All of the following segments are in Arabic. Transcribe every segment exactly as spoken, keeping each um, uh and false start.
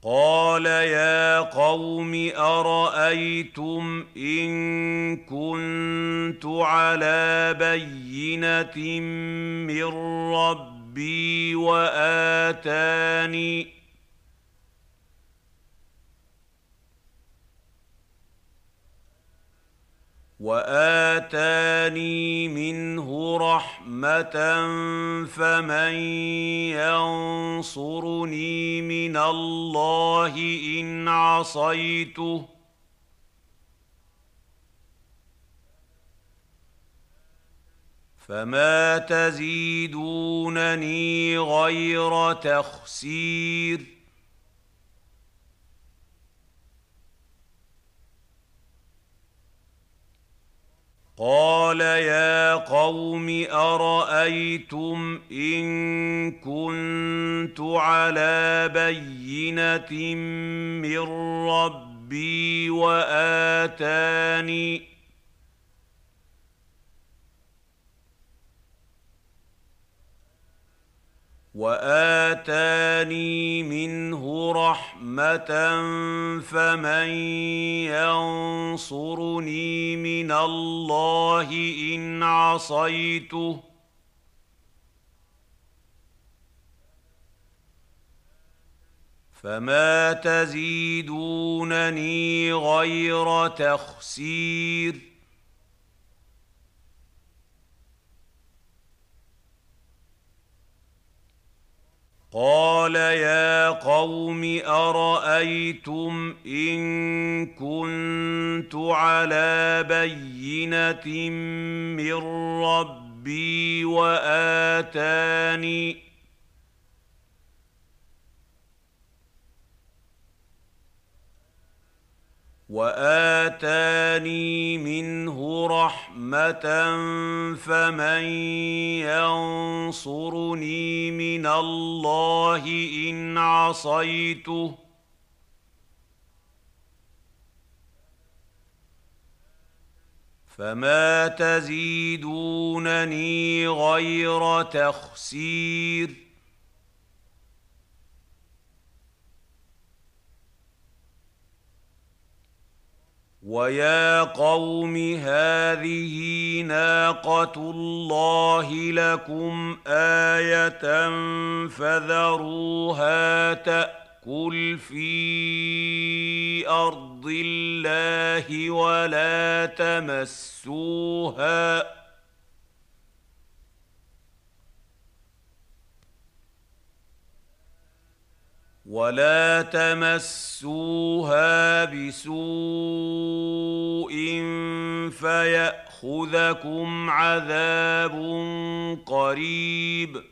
قال يا قوم أرأيتم إن كنت على بينة من ربي وآتاني وآتاني منه رحمة فمن ينصرني من الله إن عصيته فما تزيدونني غير تخسير قال يا قوم أرأيتم إن كنت على بينة من ربي وآتاني وآتاني منه رحمة فمن ينصرني من الله إن عصيته فما تزيدونني غير تخسير قال يا قوم أرأيتم إن كنت على بينة من ربي وآتاني وآتاني منه رحمة فمن ينصرني من الله إن عصيته فما تزيدونني غير تخسير ويا قوم هذه ناقة الله لكم آية فذروها تأكل في أرض الله ولا تمسوها ولا تمسوها بسوء فيأخذكم عذاب قريب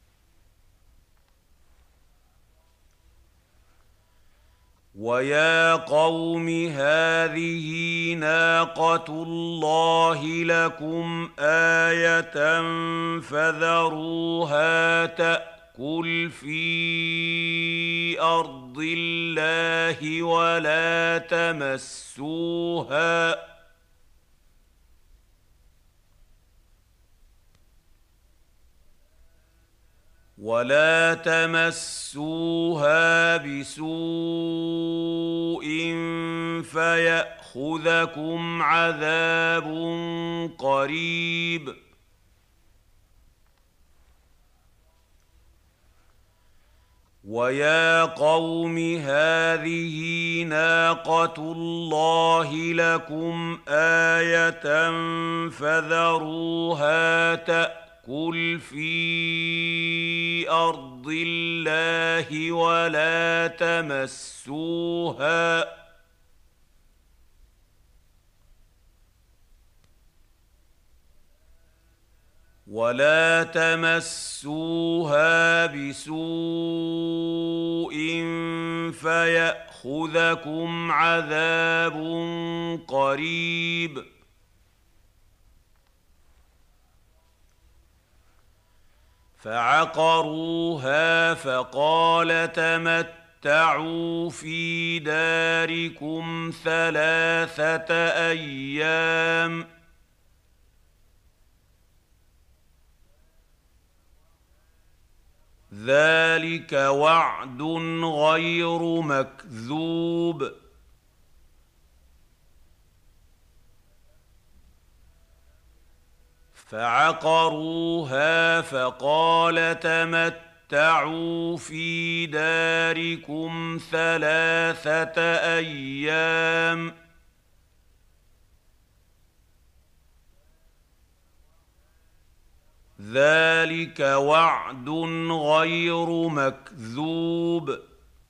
ويا قوم هذه ناقة الله لكم آية فذروها تأكل قل في أرض الله ولا تمسوها ولا تمسوها بسوء فيأخذكم عذاب قريب ويا قوم هذه ناقة الله لكم آية فذروها تأكل في أرض الله ولا تمسوها ولا تمسوها بسوء فيأخذكم عذاب قريب فعقروها فقال تمتعوا في داركم ثلاثة أيام ذلك وعد غير مكذوب فعقروها فقال تمتعوا في داركم ثلاثة أيام ذلك وعد غير مكذوب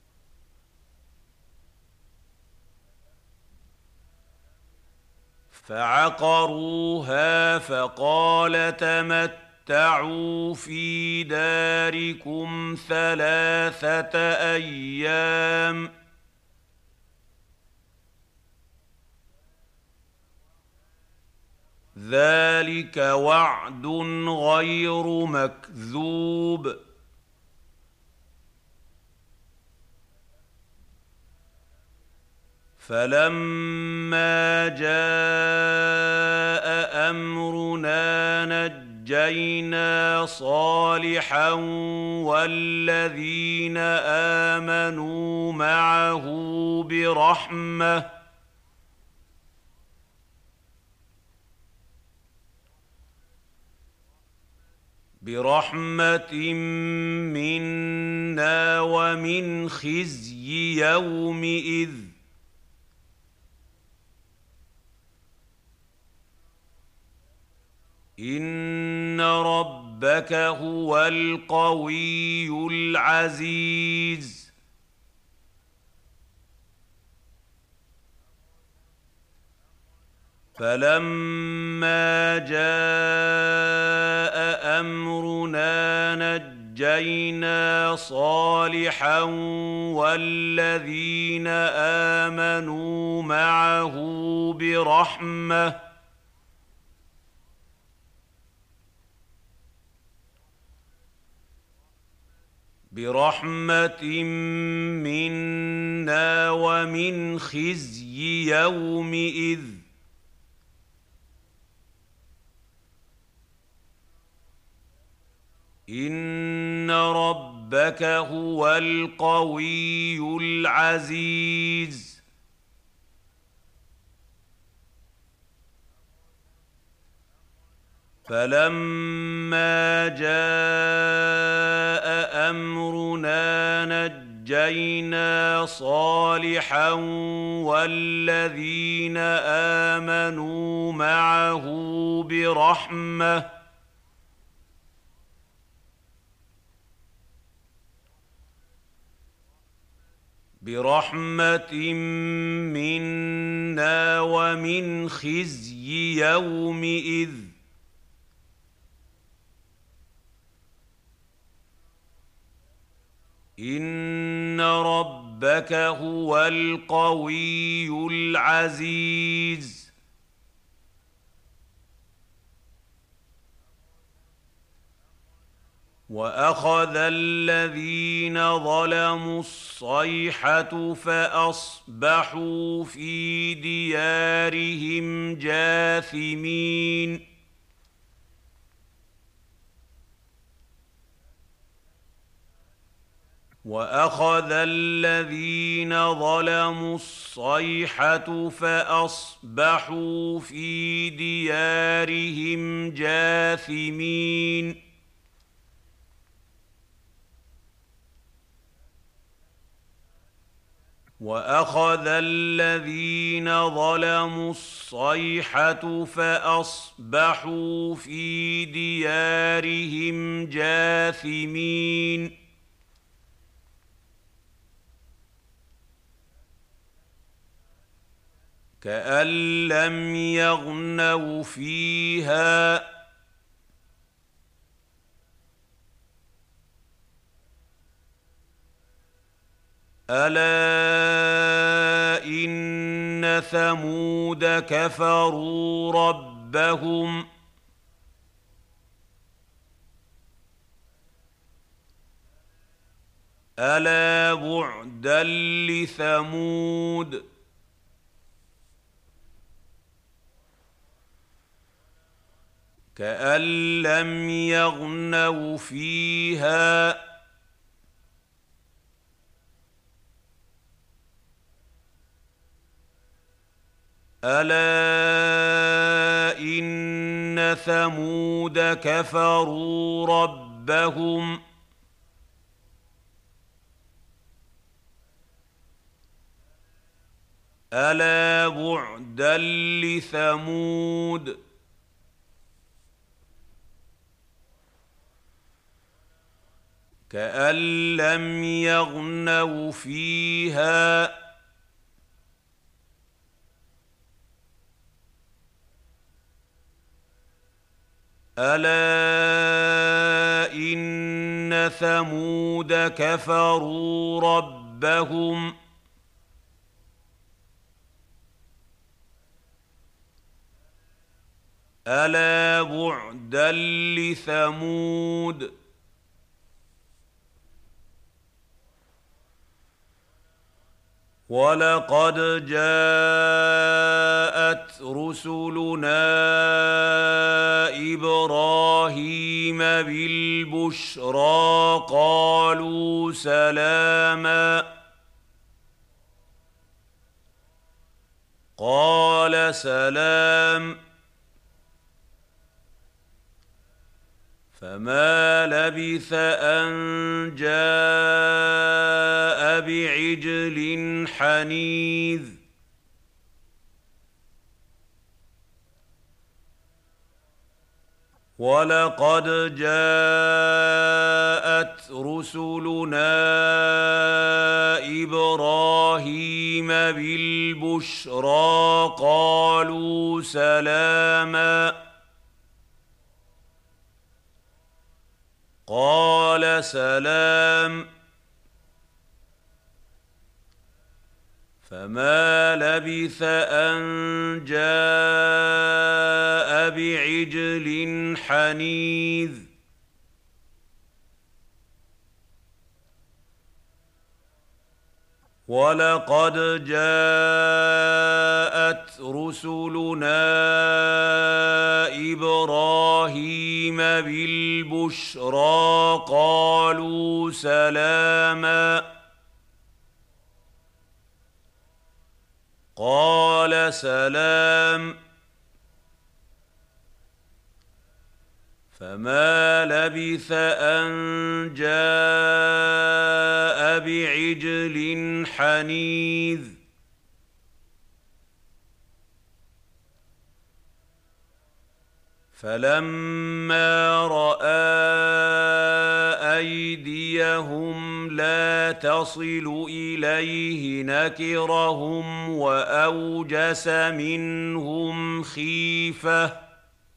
فعقروها فقال تمتعوا في داركم ثلاثة أيام ذلك وعد غير مكذوب فلما جاء أمرنا نجينا صالحا والذين آمنوا معه برحمة برحمة منا ومن خزي يومئذ إن ربك هو القوي العزيز فلما جاء أمرنا نجينا صالحا والذين آمنوا معه برحمة برحمة منا ومن خزي يومئذ إن ربك هو القوي العزيز فلما جاء أمرنا نجينا صالحا والذين آمنوا معه برحمة برحمة منا ومن خزي يومئذ إن ربك هو القوي العزيز وأخذ الذين ظلموا الصيحة فأصبحوا في ديارهم جاثمين وأخذ الذين ظلموا الصيحة فأصبحوا في ديارهم جاثمين وأخذ الذين ظلموا الصيحة فأصبحوا في ديارهم جاثمين كأن لم يغنوا فيها ألا إن ثمود كفروا ربهم ألا بعدا لثمود كأن لم يغنوا فيها ألا إن ثمود كفروا ربهم ألا بعدا لثمود كأن لم يغنوا فيها ألا إن ثمود كفروا ربهم ألا بعدا لثمود ولقد جاءت رسلنا إبراهيم بالبشرى قالوا سلاما قال سلام فما لبث أن جاء بعجل حنيذ ولقد جاءت رسلنا إبراهيم بالبشرى قالوا سلاما قال سلام فما لبث أن جاء بعجل حنيذ ولقد جاءت رسلنا إبراهيم بالبشرى قالوا سلاما قال سلام فما لبث أن جاء بعجل حنيذ فلما رأى أيديهم لا تصل إليه نكرهم وأوجس منهم خيفة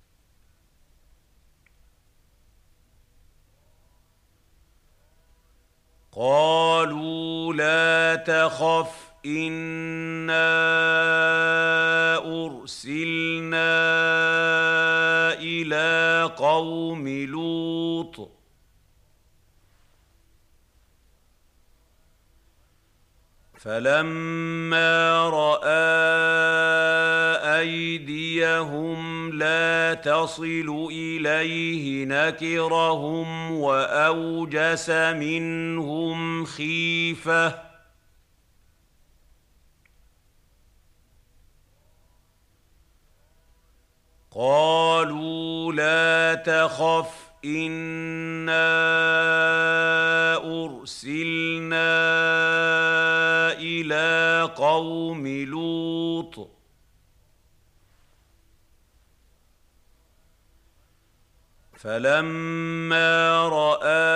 قالوا لا تخف إنا أرسلنا إلى قوم لوط فلما رأى أيديهم لا تصل إليه نكرهم وأوجس منهم خيفة قالوا لا تخف إنا أرسلنا إلى قوم لوط فلما رأى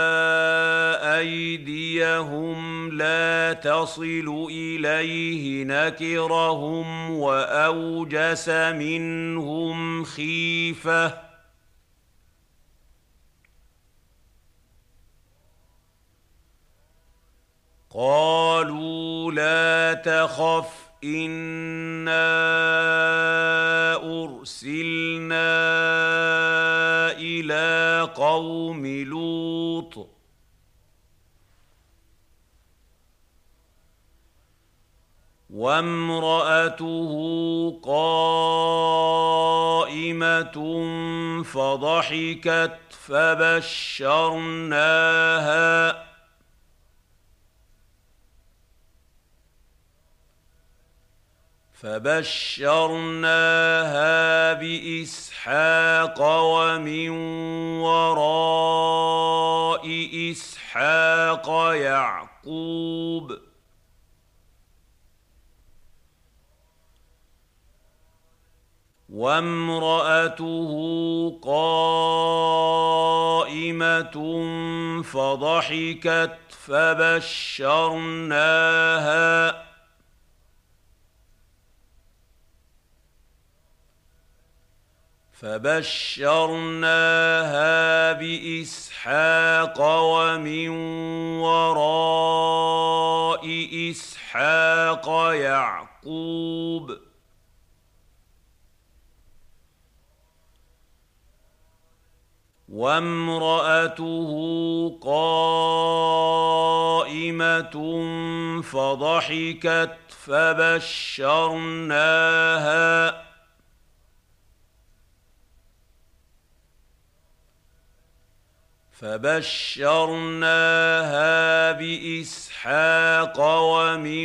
أيديهم لا تصل إليه نكرهم وأوجس منهم خيفة قالوا لا تخف إنا أرسلنا إلى قوم لوط وامرأته قائمة فضحكت فبشرناها فبشرناها بإسحاق ومن وراء إسحاق يعقوب وامرأته قائمة فضحكت فبشرناها فبشرناها بإسحاق ومن وراء إسحاق يعقوب وامرأته قائمة فضحكت فبشرناها فبشرناها بإسحاق ومن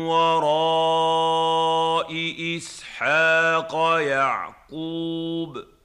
وراء إسحاق يعقوب